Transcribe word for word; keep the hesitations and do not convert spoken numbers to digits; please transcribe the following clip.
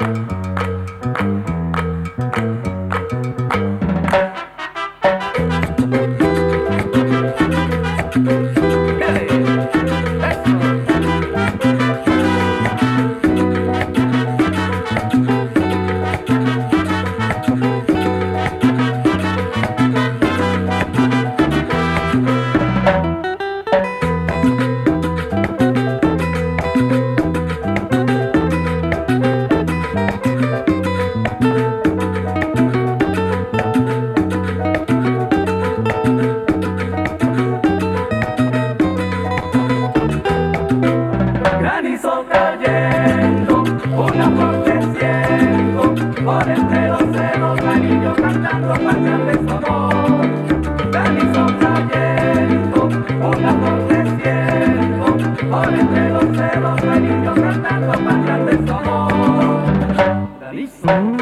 Granizo cayendo, una voz desciendo, por entre los cerros, granillo cantando canción de su amor. Granizo cayendo, una voz desciendo, por entre los cerros, granillo cantando canción de su amor. Granizo.